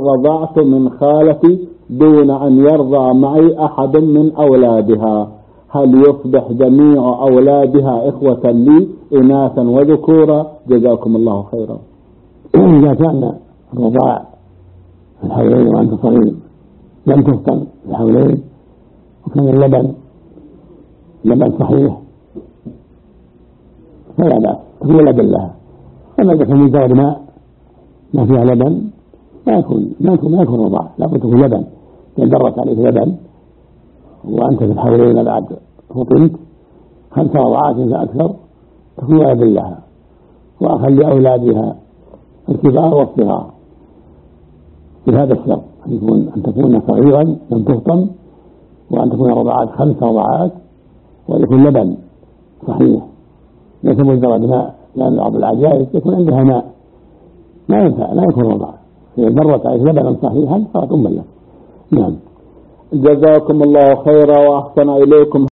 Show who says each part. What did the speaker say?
Speaker 1: رضعت من خالتي دون أن يرضع معي أحد من أولادها، هل يصبح جميع أولادها إخوة لي إناثا وذكورا؟ جزاكم الله خيرا.
Speaker 2: إذا كان الرضاع في الحولين وأنت صغير لم تفطن في الحولين وكان اللبن صحيح فلا بأس، تكون لبن لها. أما إذا كان مجرد ماء ما فيها لبن ما يكون رضاع، لابد تكون لبن. إذا درت عليك لبن وأنت في الحولين بعد فطنت 5 رضعات فأكثر تكون لبن لها. وأخل لأولادها الكبار والصغار بهذا الشرط أن تكون صغيرا لم تفطم، وأن تكون رضعات 5 رضعات، ويكون لبن صحيح ليس مجرد ماء، لأن بعض العجائز يكون عندها ماء ما ينفع لا يكون رضع. إذا مرت عليه لبنا صحيحا صارت أما لك. نعم.
Speaker 1: جزاكم الله خيرا وأحسن إليكم.